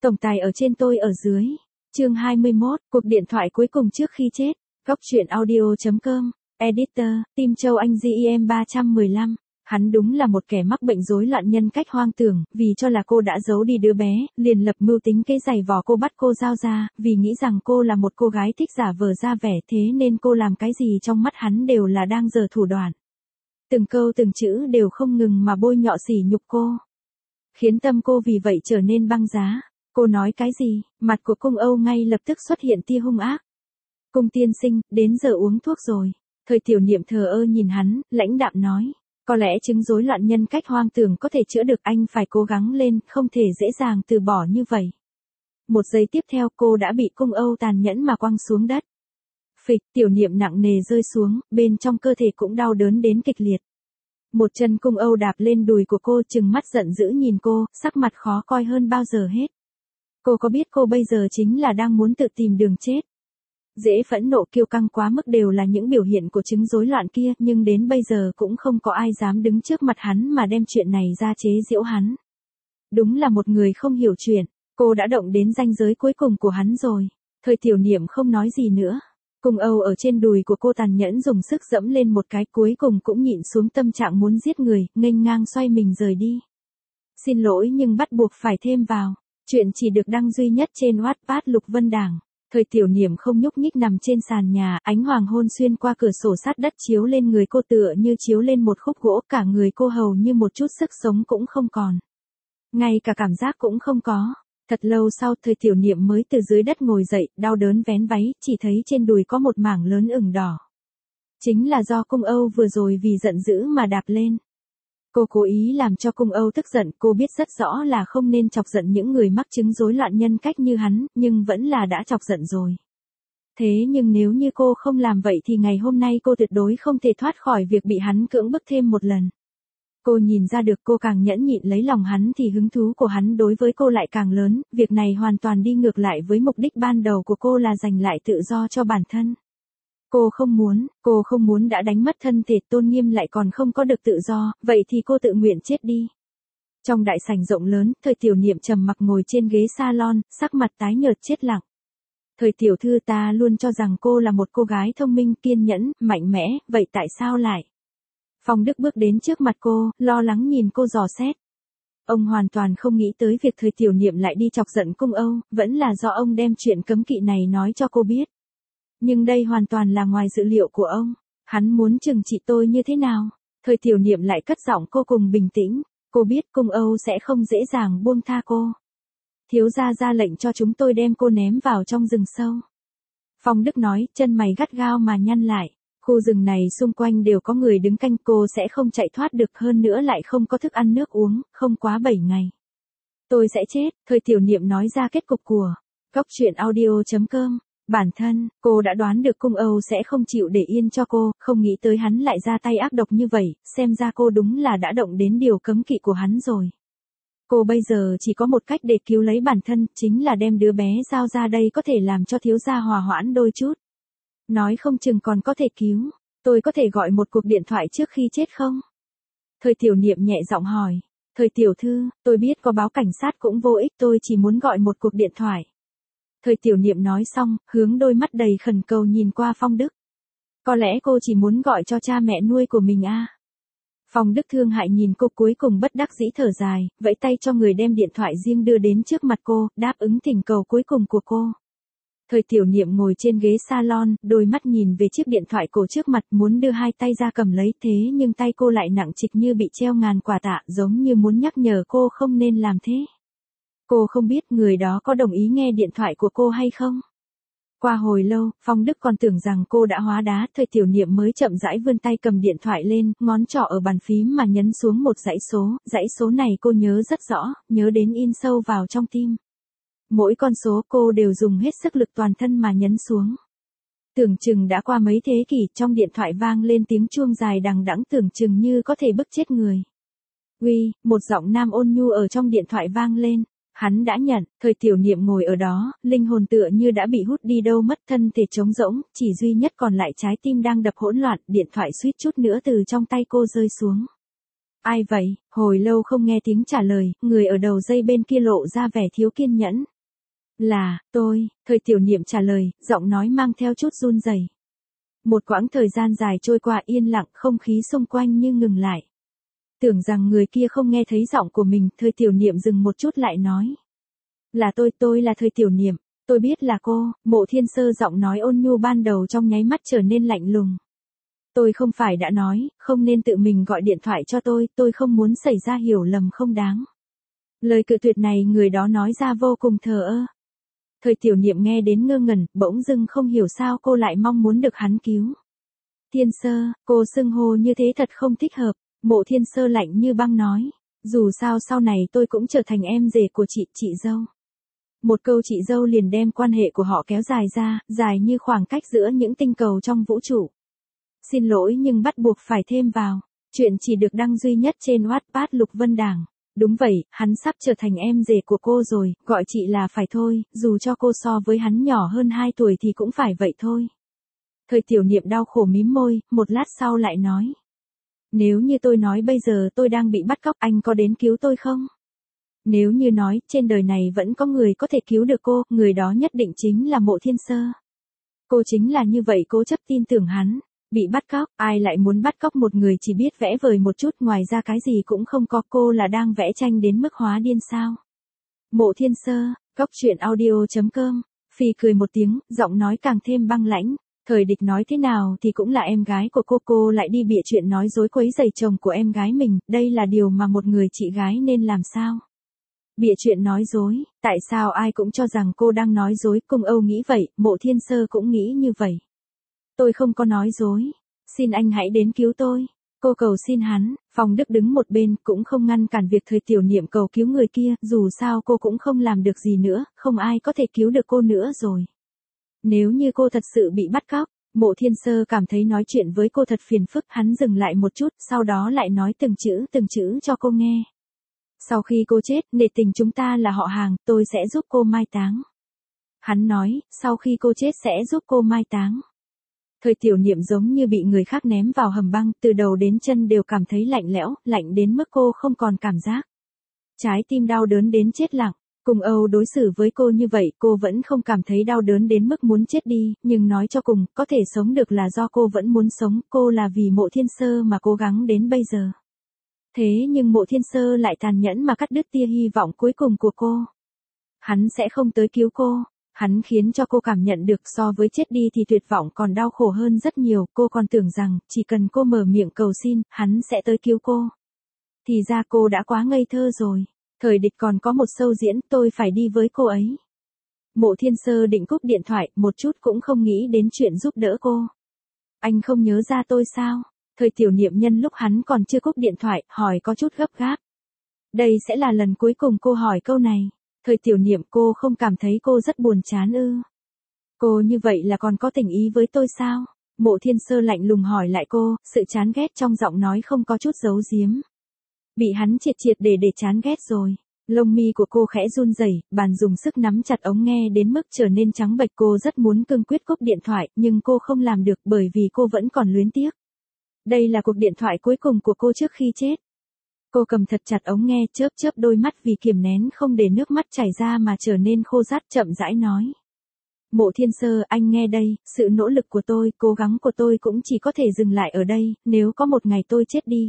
Tổng tài ở trên tôi ở dưới. Chương 21, cuộc điện thoại cuối cùng trước khi chết. Góc truyện audio.com. Editor, Tim Châu Anh GEM 315. Hắn đúng là một kẻ mắc bệnh rối loạn nhân cách hoang tưởng, vì cho là cô đã giấu đi đứa bé, liền lập mưu tính kế giày vò cô bắt cô giao ra, vì nghĩ rằng cô là một cô gái thích giả vờ ra vẻ, thế nên cô làm cái gì trong mắt hắn đều là đang giở thủ đoạn. Từng câu từng chữ đều không ngừng mà bôi nhọ sỉ nhục cô, khiến tâm cô vì vậy trở nên băng giá. Cô nói cái gì, mặt của Cung Âu ngay lập tức xuất hiện tia hung ác. Cung tiên sinh, đến giờ uống thuốc rồi. Thời Tiểu Niệm thờ ơ nhìn hắn, lãnh đạm nói. Có lẽ chứng rối loạn nhân cách hoang tưởng có thể chữa được, anh phải cố gắng lên, không thể dễ dàng từ bỏ như vậy. Một giây tiếp theo cô đã bị Cung Âu tàn nhẫn mà quăng xuống đất. Phịch, Tiểu Niệm nặng nề rơi xuống, bên trong cơ thể cũng đau đớn đến kịch liệt. Một chân Cung Âu đạp lên đùi của cô, trừng mắt giận dữ nhìn cô, sắc mặt khó coi hơn bao giờ hết. Cô có biết cô bây giờ chính là đang muốn tự tìm đường chết. Dễ phẫn nộ kiêu căng quá mức đều là những biểu hiện của chứng rối loạn kia, nhưng đến bây giờ cũng không có ai dám đứng trước mặt hắn mà đem chuyện này ra chế giễu hắn. Đúng là một người không hiểu chuyện, cô đã động đến ranh giới cuối cùng của hắn rồi. Thời Tiểu Niệm không nói gì nữa. Cung Âu ở trên đùi của cô tàn nhẫn dùng sức dẫm lên một cái, cuối cùng cũng nhịn xuống tâm trạng muốn giết người, nghênh ngang xoay mình rời đi. Xin lỗi nhưng bắt buộc phải thêm vào. Chuyện chỉ được đăng duy nhất trên Wattpad Lục Vân Đảng. Thời Tiểu Niệm không nhúc nhích nằm trên sàn nhà, ánh hoàng hôn xuyên qua cửa sổ sát đất chiếu lên người cô tựa như chiếu lên một khúc gỗ, cả người cô hầu như một chút sức sống cũng không còn. Ngay cả cảm giác cũng không có. Thật lâu sau Thời Tiểu Niệm mới từ dưới đất ngồi dậy, đau đớn vén váy, chỉ thấy trên đùi có một mảng lớn ửng đỏ. Chính là do Cung Âu vừa rồi vì giận dữ mà đạp lên. Cô cố ý làm cho Cung Âu tức giận, cô biết rất rõ là không nên chọc giận những người mắc chứng rối loạn nhân cách như hắn, nhưng vẫn là đã chọc giận rồi. Thế nhưng nếu như cô không làm vậy thì ngày hôm nay cô tuyệt đối không thể thoát khỏi việc bị hắn cưỡng bức thêm một lần. Cô nhìn ra được cô càng nhẫn nhịn lấy lòng hắn thì hứng thú của hắn đối với cô lại càng lớn, việc này hoàn toàn đi ngược lại với mục đích ban đầu của cô là giành lại tự do cho bản thân. Cô không muốn đã đánh mất thân thể tôn nghiêm lại còn không có được tự do, vậy thì cô tự nguyện chết đi. Trong đại sảnh rộng lớn, Thời Tiểu Niệm trầm mặc ngồi trên ghế salon, sắc mặt tái nhợt chết lặng. Thời tiểu thư, ta luôn cho rằng cô là một cô gái thông minh, kiên nhẫn, mạnh mẽ, vậy tại sao lại? Phong Đức bước đến trước mặt cô, lo lắng nhìn cô dò xét. Ông hoàn toàn không nghĩ tới việc Thời Tiểu Niệm lại đi chọc giận Cung Âu, vẫn là do ông đem chuyện cấm kỵ này nói cho cô biết. Nhưng đây hoàn toàn là ngoài dự liệu của ông. Hắn muốn trừng trị tôi như thế nào? Thời Tiểu Niệm lại cất giọng cô cùng bình tĩnh. Cô biết Cung Âu sẽ không dễ dàng buông tha cô. Thiếu gia ra lệnh cho chúng tôi đem cô ném vào trong rừng sâu. Phong Đức nói, chân mày gắt gao mà nhăn lại. Khu rừng này xung quanh đều có người đứng canh, cô sẽ không chạy thoát được, hơn nữa lại không có thức ăn nước uống, không quá 7 ngày. Tôi sẽ chết, Thời Tiểu Niệm nói ra kết cục của Góc truyện audio.com. Bản thân, cô đã đoán được Cung Âu sẽ không chịu để yên cho cô, không nghĩ tới hắn lại ra tay ác độc như vậy, xem ra cô đúng là đã động đến điều cấm kỵ của hắn rồi. Cô bây giờ chỉ có một cách để cứu lấy bản thân, chính là đem đứa bé giao ra, đây có thể làm cho thiếu gia hòa hoãn đôi chút. Nói không chừng còn có thể cứu. Tôi có thể gọi một cuộc điện thoại trước khi chết không? Thời Tiểu Niệm nhẹ giọng hỏi. Thời tiểu thư, tôi biết có báo cảnh sát cũng vô ích, tôi chỉ muốn gọi một cuộc điện thoại. Thời Tiểu Niệm nói xong, hướng đôi mắt đầy khẩn cầu nhìn qua Phong Đức. Có lẽ cô chỉ muốn gọi cho cha mẹ nuôi của mình à? Phong Đức thương hại nhìn cô, cuối cùng bất đắc dĩ thở dài, vẫy tay cho người đem điện thoại riêng đưa đến trước mặt cô, đáp ứng thỉnh cầu cuối cùng của cô. Thời Tiểu Niệm ngồi trên ghế salon, đôi mắt nhìn về chiếc điện thoại cổ trước mặt, muốn đưa hai tay ra cầm lấy, thế nhưng tay cô lại nặng trịch như bị treo ngàn quả tạ, giống như muốn nhắc nhở cô không nên làm thế. Cô không biết người đó có đồng ý nghe điện thoại của cô hay không. Qua hồi lâu, Phong Đức còn tưởng rằng cô đã hóa đá, Thời Tiểu Niệm mới chậm rãi vươn tay cầm điện thoại lên, ngón trỏ ở bàn phím mà nhấn xuống một dãy số này cô nhớ rất rõ, nhớ đến in sâu vào trong tim. Mỗi con số cô đều dùng hết sức lực toàn thân mà nhấn xuống. Tưởng chừng đã qua mấy thế kỷ, trong điện thoại vang lên tiếng chuông dài đằng đẵng, tưởng chừng như có thể bức chết người. Uy, một giọng nam ôn nhu ở trong điện thoại vang lên. Hắn đã nhận. Thời Tiểu Niệm ngồi ở đó, linh hồn tựa như đã bị hút đi đâu mất, thân thể trống rỗng, chỉ duy nhất còn lại trái tim đang đập hỗn loạn, điện thoại suýt chút nữa từ trong tay cô rơi xuống. Ai vậy? Hồi lâu không nghe tiếng trả lời, người ở đầu dây bên kia lộ ra vẻ thiếu kiên nhẫn. Thời tiểu niệm trả lời, giọng nói mang theo chút run rẩy. Một quãng thời gian dài trôi qua yên lặng, không khí xung quanh như ngừng lại. Tưởng rằng người kia không nghe thấy giọng của mình, thời tiểu niệm dừng một chút lại nói. Là tôi là thời tiểu niệm, tôi biết là cô. Mộ Thiên Sơ giọng nói ôn nhu ban đầu trong nháy mắt trở nên lạnh lùng. Tôi không phải đã nói, không nên tự mình gọi điện thoại cho tôi không muốn xảy ra hiểu lầm không đáng. Lời cự tuyệt này người đó nói ra vô cùng thờ ơ. Thời tiểu niệm nghe đến ngơ ngẩn, bỗng dưng không hiểu sao cô lại mong muốn được hắn cứu. Thiên Sơ, cô xưng hô như thế thật không thích hợp. Mộ Thiên Sơ lạnh như băng nói. Dù sao sau này tôi cũng trở thành em rể của chị dâu. Một câu chị dâu liền đem quan hệ của họ kéo dài ra, dài như khoảng cách giữa những tinh cầu trong vũ trụ. Xin lỗi nhưng bắt buộc phải thêm vào. Chuyện chỉ được đăng duy nhất trên Wattpad Lục Vân Đảng. Đúng vậy, hắn sắp trở thành em rể của cô rồi, gọi chị là phải thôi, dù cho cô so với hắn nhỏ hơn 2 tuổi thì cũng phải vậy thôi. Thời tiểu niệm đau khổ mím môi, một lát sau lại nói. Nếu như tôi nói bây giờ tôi đang bị bắt cóc, anh có đến cứu tôi không? Nếu như nói, trên đời này vẫn có người có thể cứu được cô, người đó nhất định chính là Mộ Thiên Sơ. Cô chính là như vậy cố chấp tin tưởng hắn. Bị bắt cóc, ai lại muốn bắt cóc một người chỉ biết vẽ vời một chút, ngoài ra cái gì cũng không có. Cô là đang vẽ tranh đến mức hóa điên sao? Mộ Thiên Sơ, goctruyện.audio.com. Phi cười một tiếng, giọng nói càng thêm băng lãnh. Thời địch nói thế nào thì cũng là em gái của cô lại đi bịa chuyện nói dối quấy rầy chồng của em gái mình, đây là điều mà một người chị gái nên làm sao? Bịa chuyện nói dối, tại sao ai cũng cho rằng cô đang nói dối, Cung Âu nghĩ vậy, Mộ Thiên Sơ cũng nghĩ như vậy. Tôi không có nói dối, xin anh hãy đến cứu tôi. Cô cầu xin hắn. Phong Đức đứng một bên cũng không ngăn cản việc thời tiểu niệm cầu cứu người kia, dù sao cô cũng không làm được gì nữa, không ai có thể cứu được cô nữa rồi. Nếu như cô thật sự bị bắt cóc, Mộ Thiên Sơ cảm thấy nói chuyện với cô thật phiền phức, hắn dừng lại một chút, sau đó lại nói từng chữ cho cô nghe. Sau khi cô chết, nể tình chúng ta là họ hàng, tôi sẽ giúp cô mai táng. Hắn nói, sau khi cô chết sẽ giúp cô mai táng. Thời tiểu niệm giống như bị người khác ném vào hầm băng, từ đầu đến chân đều cảm thấy lạnh lẽo, lạnh đến mức cô không còn cảm giác. Trái tim đau đớn đến chết lặng. Cung Âu đối xử với cô như vậy, cô vẫn không cảm thấy đau đớn đến mức muốn chết đi, nhưng nói cho cùng, có thể sống được là do cô vẫn muốn sống, cô là vì Mộ Thiên Sơ mà cố gắng đến bây giờ. Thế nhưng Mộ Thiên Sơ lại tàn nhẫn mà cắt đứt tia hy vọng cuối cùng của cô. Hắn sẽ không tới cứu cô. Hắn khiến cho cô cảm nhận được so với chết đi thì tuyệt vọng còn đau khổ hơn rất nhiều, cô còn tưởng rằng, chỉ cần cô mở miệng cầu xin, hắn sẽ tới cứu cô. Thì ra cô đã quá ngây thơ rồi. Thời địch còn có một show diễn, tôi phải đi với cô ấy. Mộ Thiên Sơ định cúp điện thoại, một chút cũng không nghĩ đến chuyện giúp đỡ cô. Anh không nhớ ra tôi sao? Thời tiểu niệm nhân lúc hắn còn chưa cúp điện thoại, hỏi có chút gấp gáp. Đây sẽ là lần cuối cùng cô hỏi câu này. Thời tiểu niệm, cô không cảm thấy cô rất buồn chán ư? Cô như vậy là còn có tình ý với tôi sao? Mộ Thiên Sơ lạnh lùng hỏi lại cô, sự chán ghét trong giọng nói không có chút giấu giếm. Bị hắn triệt để chán ghét rồi. Lông mi của cô khẽ run rẩy, bàn dùng sức nắm chặt ống nghe đến mức trở nên trắng bệch. Cô rất muốn cương quyết cúp điện thoại, nhưng cô không làm được bởi vì cô vẫn còn luyến tiếc. Đây là cuộc điện thoại cuối cùng của cô trước khi chết. Cô cầm thật chặt ống nghe, chớp đôi mắt vì kiềm nén không để nước mắt chảy ra mà trở nên khô rát, chậm rãi nói. Mộ Thiên Sơ, anh nghe đây, sự nỗ lực của tôi, cố gắng của tôi cũng chỉ có thể dừng lại ở đây, nếu có một ngày tôi chết đi,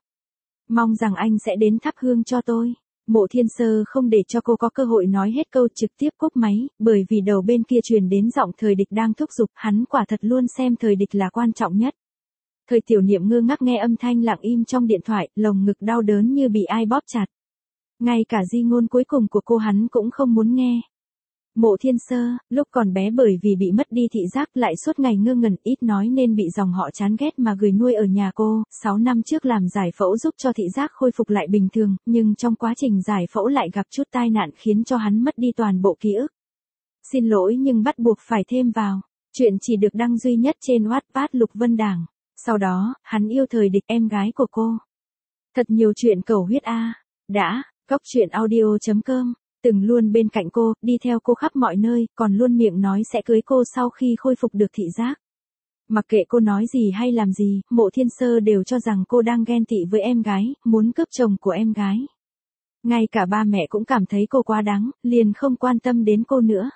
mong rằng anh sẽ đến thắp hương cho tôi. Mộ Thiên Sơ không để cho cô có cơ hội nói hết câu, trực tiếp cúp máy, bởi vì đầu bên kia truyền đến giọng thời địch đang thúc giục, hắn quả thật luôn xem thời địch là quan trọng nhất. Thời tiểu niệm ngơ ngác nghe âm thanh lặng im trong điện thoại, lồng ngực đau đớn như bị ai bóp chặt. Ngay cả di ngôn cuối cùng của cô hắn cũng không muốn nghe. Mộ Thiên Sơ, lúc còn bé bởi vì bị mất đi thị giác lại suốt ngày ngơ ngẩn, ít nói nên bị dòng họ chán ghét mà gửi nuôi ở nhà cô, 6 năm trước làm giải phẫu giúp cho thị giác khôi phục lại bình thường, nhưng trong quá trình giải phẫu lại gặp chút tai nạn khiến cho hắn mất đi toàn bộ ký ức. Xin lỗi nhưng bắt buộc phải thêm vào. Chuyện chỉ được đăng duy nhất trên Wattpad Lục Vân Đảng. Sau đó, hắn yêu thời địch, em gái của cô. Thật nhiều chuyện cầu huyết a. Đã, goctruyện.audio.com. Từng luôn bên cạnh cô, đi theo cô khắp mọi nơi, còn luôn miệng nói sẽ cưới cô sau khi khôi phục được thị giác. Mặc kệ cô nói gì hay làm gì, Mộ Thiên Sơ đều cho rằng cô đang ghen tị với em gái, muốn cướp chồng của em gái. Ngay cả ba mẹ cũng cảm thấy cô quá đáng, liền không quan tâm đến cô nữa.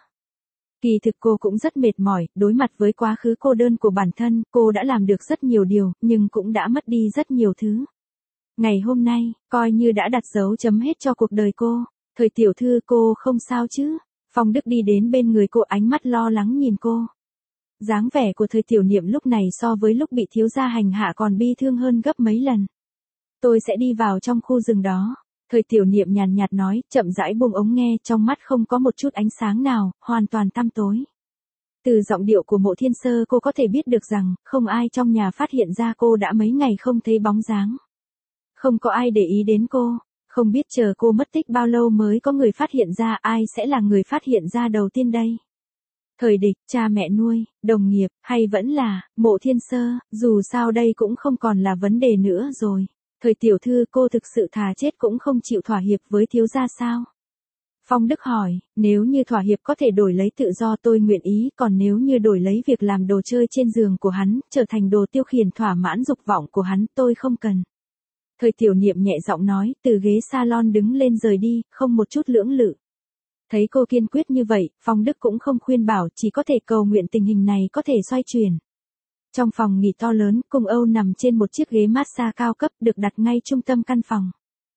Kỳ thực cô cũng rất mệt mỏi, đối mặt với quá khứ cô đơn của bản thân, cô đã làm được rất nhiều điều, nhưng cũng đã mất đi rất nhiều thứ. Ngày hôm nay, coi như đã đặt dấu chấm hết cho cuộc đời cô. Thời tiểu thư, cô không sao chứ? Phong Đức đi đến bên người cô, ánh mắt lo lắng nhìn cô. Dáng vẻ của Thời tiểu niệm lúc này so với lúc bị thiếu gia hành hạ còn bi thương hơn gấp mấy lần. Tôi sẽ đi vào trong khu rừng đó. Thời tiểu niệm nhàn nhạt nói, chậm rãi buông ống nghe, trong mắt không có một chút ánh sáng nào, hoàn toàn tăm tối. Từ giọng điệu của Mộ Thiên Sơ cô có thể biết được rằng, không ai trong nhà phát hiện ra cô đã mấy ngày không thấy bóng dáng. Không có ai để ý đến cô, không biết chờ cô mất tích bao lâu mới có người phát hiện ra, ai sẽ là người phát hiện ra đầu tiên đây. Thời địch, cha mẹ nuôi, đồng nghiệp, hay vẫn là, Mộ Thiên Sơ, dù sao đây cũng không còn là vấn đề nữa rồi. Thời tiểu thư, cô thực sự thà chết cũng không chịu thỏa hiệp với thiếu gia sao? Phong Đức hỏi, nếu như thỏa hiệp có thể đổi lấy tự do tôi nguyện ý, còn nếu như đổi lấy việc làm đồ chơi trên giường của hắn, trở thành đồ tiêu khiển thỏa mãn dục vọng của hắn, tôi không cần. Thời tiểu niệm nhẹ giọng nói, từ ghế salon đứng lên rời đi, không một chút lưỡng lự. Thấy cô kiên quyết như vậy, Phong Đức cũng không khuyên bảo, chỉ có thể cầu nguyện tình hình này có thể xoay chuyển. Trong phòng nghỉ to lớn, Cung Âu nằm trên một chiếc ghế massage cao cấp được đặt ngay trung tâm căn phòng.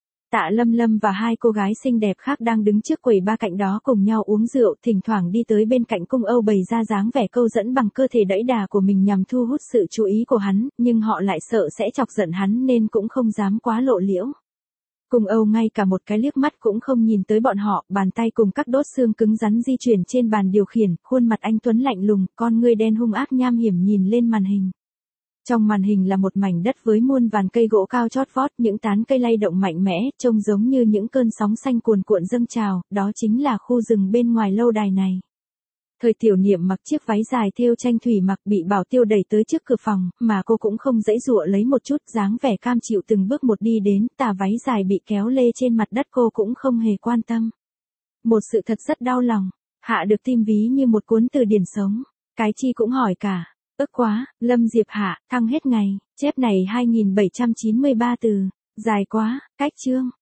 Tạ Lâm Lâm và hai cô gái xinh đẹp khác đang đứng trước quầy ba cạnh đó cùng nhau uống rượu, thỉnh thoảng đi tới bên cạnh Cung Âu bày ra dáng vẻ câu dẫn bằng cơ thể đẫy đà của mình nhằm thu hút sự chú ý của hắn, nhưng họ lại sợ sẽ chọc giận hắn nên cũng không dám quá lộ liễu. Cung Âu ngay cả một cái liếc mắt cũng không nhìn tới bọn họ, bàn tay cùng các đốt xương cứng rắn di chuyển trên bàn điều khiển, khuôn mặt anh tuấn lạnh lùng, con ngươi đen hung ác nham hiểm nhìn lên màn hình. Trong màn hình là một mảnh đất với muôn vàn cây gỗ cao chót vót, những tán cây lay động mạnh mẽ, trông giống như những cơn sóng xanh cuồn cuộn dâng trào, đó chính là khu rừng bên ngoài lâu đài này. Thời tiểu niệm mặc chiếc váy dài thêu tranh thủy mặc bị Bảo Tiêu đẩy tới trước cửa phòng, mà cô cũng không giãy giụa lấy một chút, dáng vẻ cam chịu từng bước một đi đến, tà váy dài bị kéo lê trên mặt đất cô cũng không hề quan tâm. Một sự thật rất đau lòng, hạ được tim ví như một cuốn từ điển sống, cái chi cũng hỏi cả. Ức quá, Lâm Diệp Hạ, thăng hết ngày, chép này 2793 từ, dài quá, cách chương.